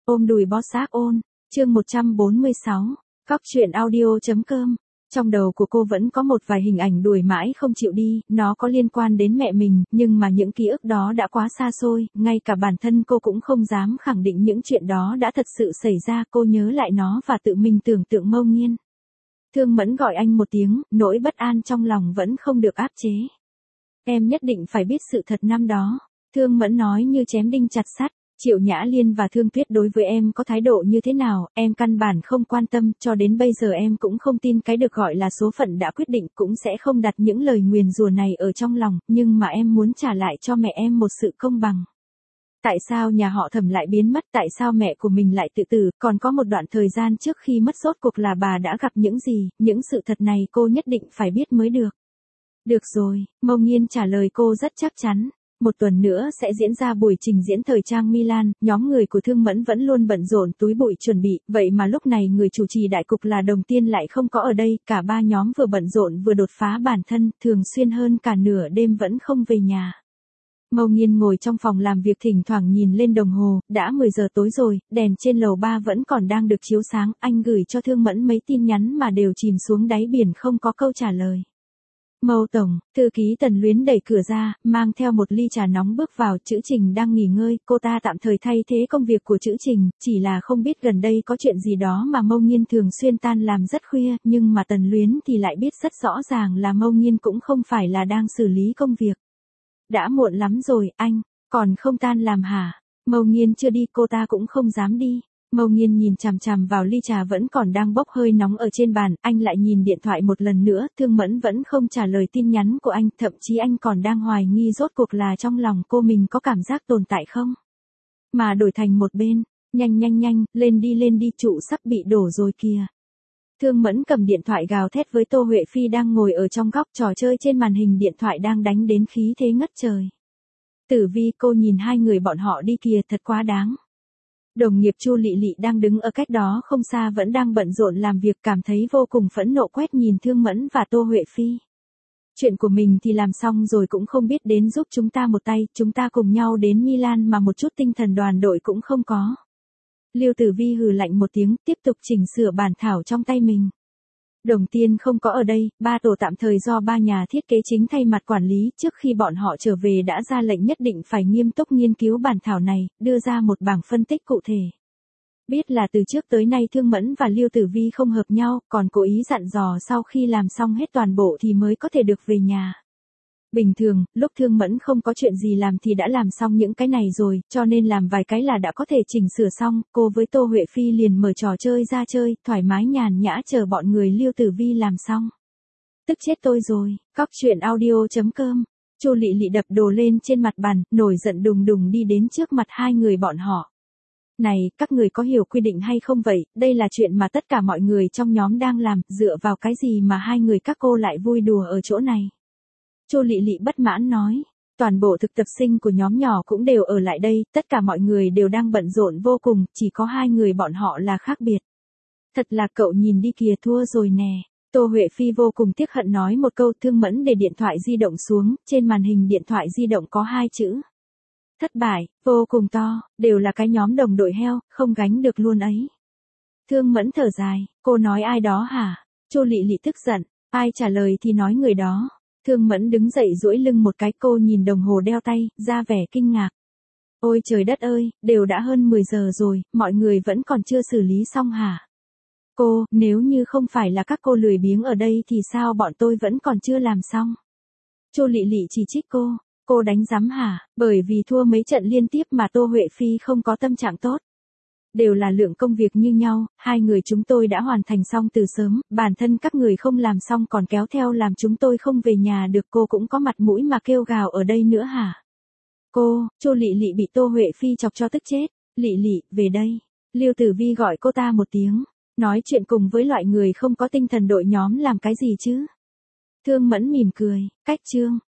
Ôm đùi bó xác ôn, chương 146, Cóc truyện audio.com. Trong đầu của cô vẫn có một vài hình ảnh đuổi mãi không chịu đi, nó có liên quan đến mẹ mình, nhưng mà những ký ức đó đã quá xa xôi, ngay cả bản thân cô cũng không dám khẳng định những chuyện đó đã thật sự xảy ra. Cô nhớ lại nó và tự mình tưởng tượng Mâu Nghiên. Thương Mẫn gọi anh một tiếng, nỗi bất an trong lòng vẫn không được áp chế. Em nhất định phải biết sự thật năm đó. Thương Mẫn nói như chém đinh chặt sắt. Triệu Nhã Liên và Thương Tuyết đối với em có thái độ như thế nào, em căn bản không quan tâm, cho đến bây giờ em cũng không tin cái được gọi là số phận đã quyết định, cũng sẽ không đặt những lời nguyền rủa này ở trong lòng, nhưng mà em muốn trả lại cho mẹ em một sự công bằng. Tại sao nhà họ Thẩm lại biến mất, tại sao mẹ của mình lại tự tử, còn có một đoạn thời gian trước khi mất rốt cuộc là bà đã gặp những gì, những sự thật này cô nhất định phải biết mới được. Được rồi, Mâu Nghiên trả lời cô rất chắc chắn. Một tuần nữa sẽ diễn ra buổi trình diễn thời trang Milan, nhóm người của Thương Mẫn vẫn luôn bận rộn túi bụi chuẩn bị, vậy mà lúc này người chủ trì đại cục là Đồng Tiên lại không có ở đây, cả ba nhóm vừa bận rộn vừa đột phá bản thân, thường xuyên hơn cả nửa đêm vẫn không về nhà. Mâu Nghiên ngồi trong phòng làm việc thỉnh thoảng nhìn lên đồng hồ, đã 10 giờ tối rồi, đèn trên lầu 3 vẫn còn đang được chiếu sáng, anh gửi cho Thương Mẫn mấy tin nhắn mà đều chìm xuống đáy biển không có câu trả lời. Mâu tổng, thư ký Tần Luyến đẩy cửa ra, mang theo một ly trà nóng bước vào. Chữ Trình đang nghỉ ngơi, cô ta tạm thời thay thế công việc của Chữ Trình, chỉ là không biết gần đây có chuyện gì đó mà Mâu Nghiên thường xuyên tan làm rất khuya, nhưng mà Tần Luyến thì lại biết rất rõ ràng là Mâu Nghiên cũng không phải là đang xử lý công việc. Đã muộn lắm rồi, anh, còn không tan làm hả? Mâu Nghiên chưa đi, cô ta cũng không dám đi. Mâu Nghiên nhìn chằm chằm vào ly trà vẫn còn đang bốc hơi nóng ở trên bàn, anh lại nhìn điện thoại một lần nữa, Thương Mẫn vẫn không trả lời tin nhắn của anh, thậm chí anh còn đang hoài nghi rốt cuộc là trong lòng cô mình có cảm giác tồn tại không. Mà đổi thành một bên, nhanh, lên đi, trụ sắp bị đổ rồi kìa. Thương Mẫn cầm điện thoại gào thét với Tô Huệ Phi đang ngồi ở trong góc, trò chơi trên màn hình điện thoại đang đánh đến khí thế ngất trời. Tử Vi, cô nhìn hai người bọn họ đi kìa, thật quá đáng. Đồng nghiệp Chu Lị Lị đang đứng ở cách đó không xa vẫn đang bận rộn làm việc, cảm thấy vô cùng phẫn nộ, quét nhìn Thương Mẫn và Tô Huệ Phi. Chuyện của mình thì làm xong rồi cũng không biết đến giúp chúng ta một tay, chúng ta cùng nhau đến Milan mà một chút tinh thần đoàn đội cũng không có. Lưu Tử Vi hừ lạnh một tiếng, tiếp tục chỉnh sửa bản thảo trong tay mình. Đồng Tiên không có ở đây, ba tổ tạm thời do ba nhà thiết kế chính thay mặt quản lý, trước khi bọn họ trở về đã ra lệnh nhất định phải nghiêm túc nghiên cứu bản thảo này, đưa ra một bảng phân tích cụ thể. Biết là từ trước tới nay Thương Mẫn và Lưu Tử Vi không hợp nhau, còn cố ý dặn dò sau khi làm xong hết toàn bộ thì mới có thể được về nhà. Bình thường, lúc Thương Mẫn không có chuyện gì làm thì đã làm xong những cái này rồi, cho nên làm vài cái là đã có thể chỉnh sửa xong, cô với Tô Huệ Phi liền mở trò chơi ra chơi, thoải mái nhàn nhã chờ bọn người Lưu Tử Vi làm xong. Tức chết tôi rồi, Cóc truyện audio.com. Chu Lị Lị đập đồ lên trên mặt bàn, nổi giận đùng đùng đi đến trước mặt hai người bọn họ. Này, các người có hiểu quy định hay không vậy, đây là chuyện mà tất cả mọi người trong nhóm đang làm, dựa vào cái gì mà hai người các cô lại vui đùa ở chỗ này. Chu Lị Lị bất mãn nói, toàn bộ thực tập sinh của nhóm nhỏ cũng đều ở lại đây, tất cả mọi người đều đang bận rộn vô cùng, chỉ có hai người bọn họ là khác biệt. Thật là cậu nhìn đi kìa, thua rồi nè. Tô Huệ Phi vô cùng tiếc hận nói một câu. Thương Mẫn để điện thoại di động xuống, trên màn hình điện thoại di động có hai chữ. Thất bại, vô cùng to, đều là cái nhóm đồng đội heo, không gánh được luôn ấy. Thương Mẫn thở dài, cô nói ai đó hả? Chu Lị Lị tức giận, ai trả lời thì nói người đó. Thương Mẫn đứng dậy duỗi lưng một cái, cô nhìn đồng hồ đeo tay, ra vẻ kinh ngạc. Ôi trời đất ơi, đều đã hơn 10 giờ rồi, mọi người vẫn còn chưa xử lý xong hả? Cô, nếu như không phải là các cô lười biếng ở đây thì sao bọn tôi vẫn còn chưa làm xong? Chu Lị Lị chỉ trích cô đánh rắm hả? Bởi vì thua mấy trận liên tiếp mà Tô Huệ Phi không có tâm trạng tốt. Đều là lượng công việc như nhau, hai người chúng tôi đã hoàn thành xong từ sớm, bản thân các người không làm xong còn kéo theo làm chúng tôi không về nhà được, cô cũng có mặt mũi mà kêu gào ở đây nữa hả? Cô, Chu Lị Lị bị Tô Huệ Phi chọc cho tức chết. Lị Lị, về đây. Lưu Tử Vi gọi cô ta một tiếng, nói chuyện cùng với loại người không có tinh thần đội nhóm làm cái gì chứ? Thương Mẫn mỉm cười, cách chương.